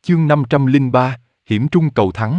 Chương 503, hiểm trung cầu thắng.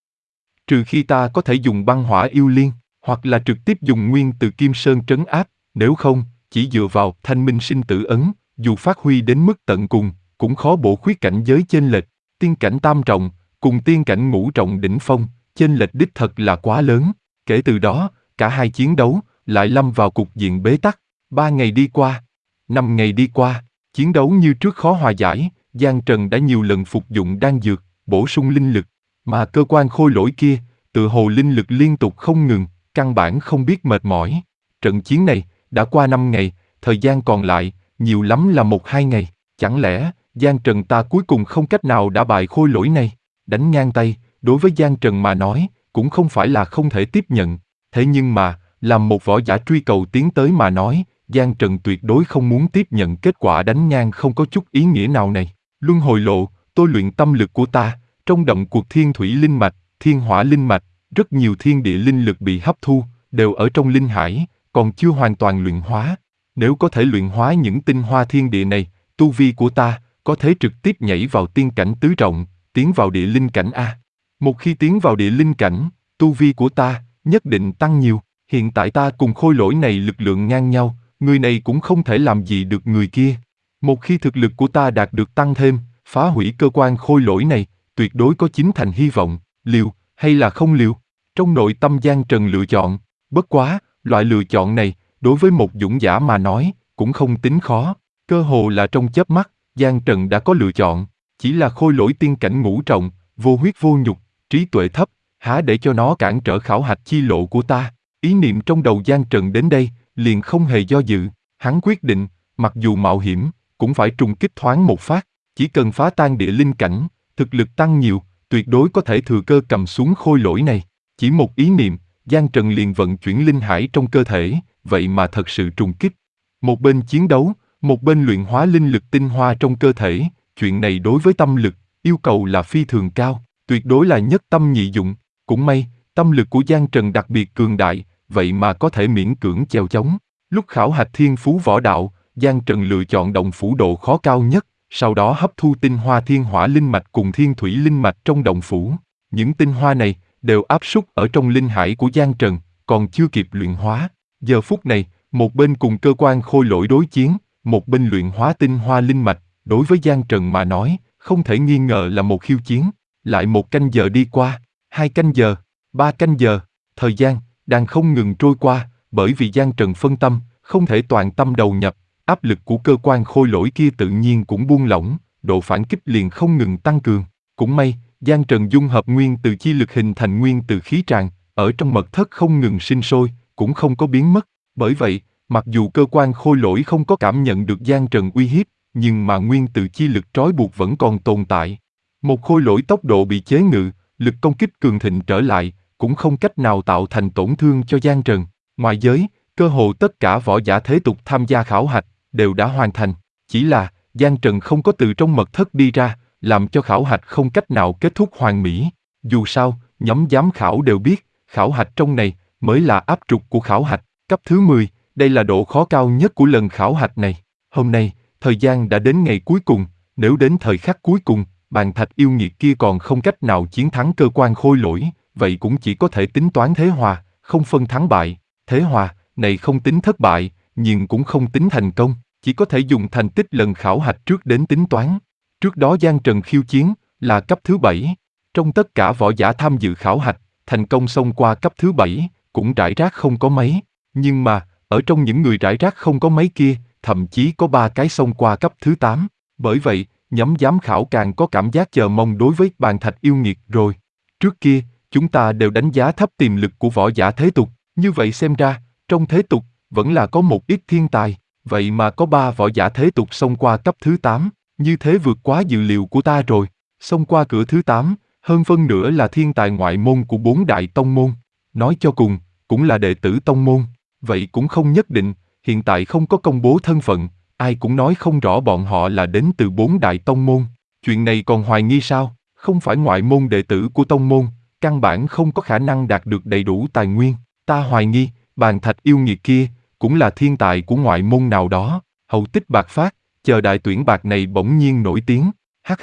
Trừ khi ta có thể dùng băng hỏa yêu liên, hoặc là trực tiếp dùng nguyên từ Kim Sơn trấn áp, nếu không, chỉ dựa vào thanh minh sinh tử ấn, dù phát huy đến mức tận cùng, cũng khó bổ khuyết cảnh giới chênh lệch. Tiên cảnh tam trọng, cùng tiên cảnh ngũ trọng đỉnh phong, chênh lệch đích thật là quá lớn. Kể từ đó, cả hai chiến đấu, lại lâm vào cục diện bế tắc. 3 ngày đi qua, 5 ngày đi qua, chiến đấu như trước khó hòa giải. Giang Trần đã nhiều lần phục dụng đan dược, bổ sung linh lực, mà cơ quan khôi lỗi kia, tự hồ linh lực liên tục không ngừng, căn bản không biết mệt mỏi. Trận chiến này, đã qua 5 ngày, thời gian còn lại, nhiều lắm là 1-2 ngày. Chẳng lẽ, Giang Trần ta cuối cùng không cách nào đả bại khôi lỗi này? Đánh ngang tay, đối với Giang Trần mà nói, cũng không phải là không thể tiếp nhận. Thế nhưng mà, làm một võ giả truy cầu tiến tới mà nói, Giang Trần tuyệt đối không muốn tiếp nhận kết quả đánh ngang không có chút ý nghĩa nào này. Luân hồi lộ, tôi luyện tâm lực của ta, trong động cuộc thiên thủy linh mạch, thiên hỏa linh mạch, rất nhiều thiên địa linh lực bị hấp thu, đều ở trong linh hải, còn chưa hoàn toàn luyện hóa. Nếu có thể luyện hóa những tinh hoa thiên địa này, tu vi của ta, có thể trực tiếp nhảy vào tiên cảnh tứ trọng, tiến vào địa linh cảnh A. Một khi tiến vào địa linh cảnh, tu vi của ta, nhất định tăng nhiều. Hiện tại ta cùng khôi lỗi này lực lượng ngang nhau, người này cũng không thể làm gì được người kia. Một khi thực lực của ta đạt được tăng thêm, phá hủy cơ quan khôi lỗi này, tuyệt đối có 9 thành hy vọng, liều, hay là không liều. Trong nội tâm Giang Trần lựa chọn, bất quá, loại lựa chọn này, đối với một dũng giả mà nói, cũng không tính khó. Cơ hồ là trong chớp mắt, Giang Trần đã có lựa chọn, chỉ là khôi lỗi tiên cảnh ngũ trọng, vô huyết vô nhục, trí tuệ thấp, há để cho nó cản trở khảo hạch chi lộ của ta. Ý niệm trong đầu Giang Trần đến đây, liền không hề do dự, hắn quyết định, mặc dù mạo hiểm, cũng phải trùng kích thoáng một phát, chỉ cần phá tan địa linh cảnh, thực lực tăng nhiều, tuyệt đối có thể thừa cơ cầm xuống khôi lỗi này. Chỉ một ý niệm, Giang Trần liền vận chuyển linh hải trong cơ thể, vậy mà thật sự trùng kích. Một bên chiến đấu, một bên luyện hóa linh lực tinh hoa trong cơ thể, chuyện này đối với tâm lực, yêu cầu là phi thường cao, tuyệt đối là nhất tâm nhị dụng. Cũng may, tâm lực của Giang Trần đặc biệt cường đại, vậy mà có thể miễn cưỡng chèo chống. Lúc khảo hạch thiên phú võ đạo, Giang Trần lựa chọn động phủ độ khó cao nhất, sau đó hấp thu tinh hoa thiên hỏa linh mạch cùng thiên thủy linh mạch trong động phủ. Những tinh hoa này đều áp suất ở trong linh hải của Giang Trần, còn chưa kịp luyện hóa. Giờ phút này, một bên cùng cơ quan khôi lỗi đối chiến, một bên luyện hóa tinh hoa linh mạch, đối với Giang Trần mà nói, không thể nghi ngờ là một khiêu chiến. Lại 1 canh giờ đi qua, 2 canh giờ, 3 canh giờ, thời gian đang không ngừng trôi qua, bởi vì Giang Trần phân tâm, không thể toàn tâm đầu nhập, áp lực của cơ quan khôi lỗi kia tự nhiên cũng buông lỏng, độ phản kích liền không ngừng tăng cường. Cũng may, Giang Trần dung hợp nguyên từ chi lực hình thành nguyên từ khí tràng, ở trong mật thất không ngừng sinh sôi, cũng không có biến mất. Bởi vậy, mặc dù cơ quan khôi lỗi không có cảm nhận được Giang Trần uy hiếp, nhưng mà nguyên từ chi lực trói buộc vẫn còn tồn tại. Một khôi lỗi tốc độ bị chế ngự, lực công kích cường thịnh trở lại, cũng không cách nào tạo thành tổn thương cho Giang Trần. Ngoại giới, cơ hồ tất cả võ giả thế tục tham gia khảo hạch, đều đã hoàn thành. Chỉ là, Giang Trần không có từ trong mật thất đi ra, làm cho khảo hạch không cách nào kết thúc hoàn mỹ. Dù sao, nhóm giám khảo đều biết, khảo hạch trong này, mới là áp trục của khảo hạch, cấp thứ 10, đây là độ khó cao nhất của lần khảo hạch này. Hôm nay, thời gian đã đến ngày cuối cùng, nếu đến thời khắc cuối cùng, bàn thạch yêu nghiệt kia còn không cách nào chiến thắng cơ quan khôi lỗi, vậy cũng chỉ có thể tính toán thế hòa, không phân thắng bại. Thế hòa, này không tính thất bại, nhưng cũng không tính thành công, chỉ có thể dùng thành tích lần khảo hạch trước đến tính toán. Trước đó Giang Trần khiêu chiến, là cấp thứ 7. Trong tất cả võ giả tham dự khảo hạch, thành công xông qua cấp thứ 7, cũng rải rác không có mấy. Nhưng mà, ở trong những người rải rác không có mấy kia, thậm chí có 3 cái xông qua cấp thứ 8. Bởi vậy, nhóm giám khảo càng có cảm giác chờ mong đối với bàn thạch yêu nghiệt rồi. Trước kia, chúng ta đều đánh giá thấp tiềm lực của võ giả thế tục, như vậy xem ra, trong thế tục, vẫn là có một ít thiên tài, vậy mà có 3 võ giả thế tục xông qua cấp thứ 8, như thế vượt quá dự liệu của ta rồi. Xông qua cửa thứ 8, hơn phân nửa là thiên tài ngoại môn của 4 đại tông môn, nói cho cùng, cũng là đệ tử tông môn, vậy cũng không nhất định, hiện tại không có công bố thân phận, ai cũng nói không rõ bọn họ là đến từ 4 đại tông môn. Chuyện này còn hoài nghi sao? Không phải ngoại môn đệ tử của tông môn, căn bản không có khả năng đạt được đầy đủ tài nguyên. Ta hoài nghi, bàn thạch yêu nghiệt kia, cũng là thiên tài của ngoại môn nào đó. Hậu tích bạc phát, chờ đại tuyển bạc này bỗng nhiên nổi tiếng. Hắc hắc,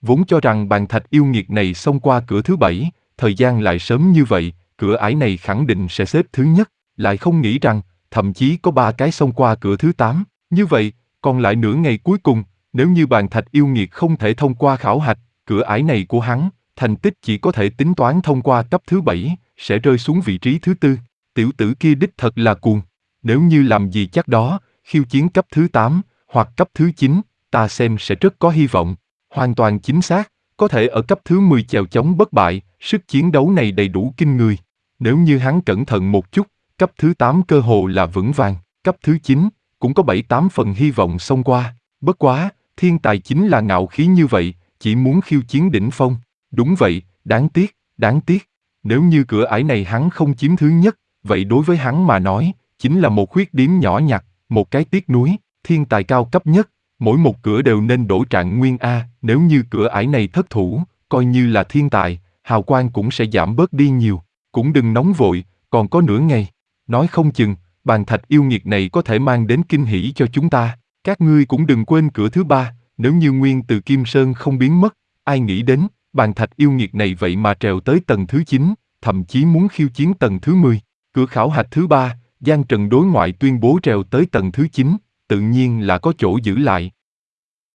Vốn cho rằng bàn thạch yêu nghiệt này xông qua cửa thứ 7, thời gian lại sớm như vậy, cửa ải này khẳng định sẽ xếp thứ nhất, lại không nghĩ rằng, thậm chí có 3 cái xông qua cửa thứ 8. Như vậy, còn lại nửa ngày cuối cùng, nếu như bàn thạch yêu nghiệt không thể thông qua khảo hạch, cửa ải này của hắn, thành tích chỉ có thể tính toán thông qua cấp thứ 7, sẽ rơi xuống vị trí thứ 4. Tiểu tử kia đích thật là cuồng. Nếu như làm gì chắc đó, khiêu chiến cấp thứ 8, hoặc cấp thứ 9, ta xem sẽ rất có hy vọng. Hoàn toàn chính xác, có thể ở cấp thứ 10 chèo chống bất bại, sức chiến đấu này đầy đủ kinh người. Nếu như hắn cẩn thận một chút, cấp thứ 8 cơ hồ là vững vàng, cấp thứ 9, cũng có 7-8 phần hy vọng xông qua. Bất quá, thiên tài chính là ngạo khí như vậy, chỉ muốn khiêu chiến đỉnh phong. Đúng vậy, đáng tiếc, đáng tiếc. Nếu như cửa ải này hắn không chiếm thứ nhất, vậy đối với hắn mà nói, chính là một khuyết điểm nhỏ nhặt, một cái tiếc nuối. Thiên tài cao cấp nhất, mỗi một cửa đều nên đổ trạng nguyên A, nếu như cửa ải này thất thủ, coi như là thiên tài, hào quang cũng sẽ giảm bớt đi nhiều. Cũng đừng nóng vội, còn có nửa ngày. Nói không chừng, bàn thạch yêu nghiệt này có thể mang đến kinh hỉ cho chúng ta. Các ngươi cũng đừng quên cửa thứ 3, nếu như nguyên từ Kim Sơn không biến mất, ai nghĩ đến, bàn thạch yêu nghiệt này vậy mà trèo tới tầng thứ 9, thậm chí muốn khiêu chiến tầng thứ 10. Cửa khảo hạch thứ 3, Giang Trần đối ngoại tuyên bố trèo tới tầng thứ 9, tự nhiên là có chỗ giữ lại.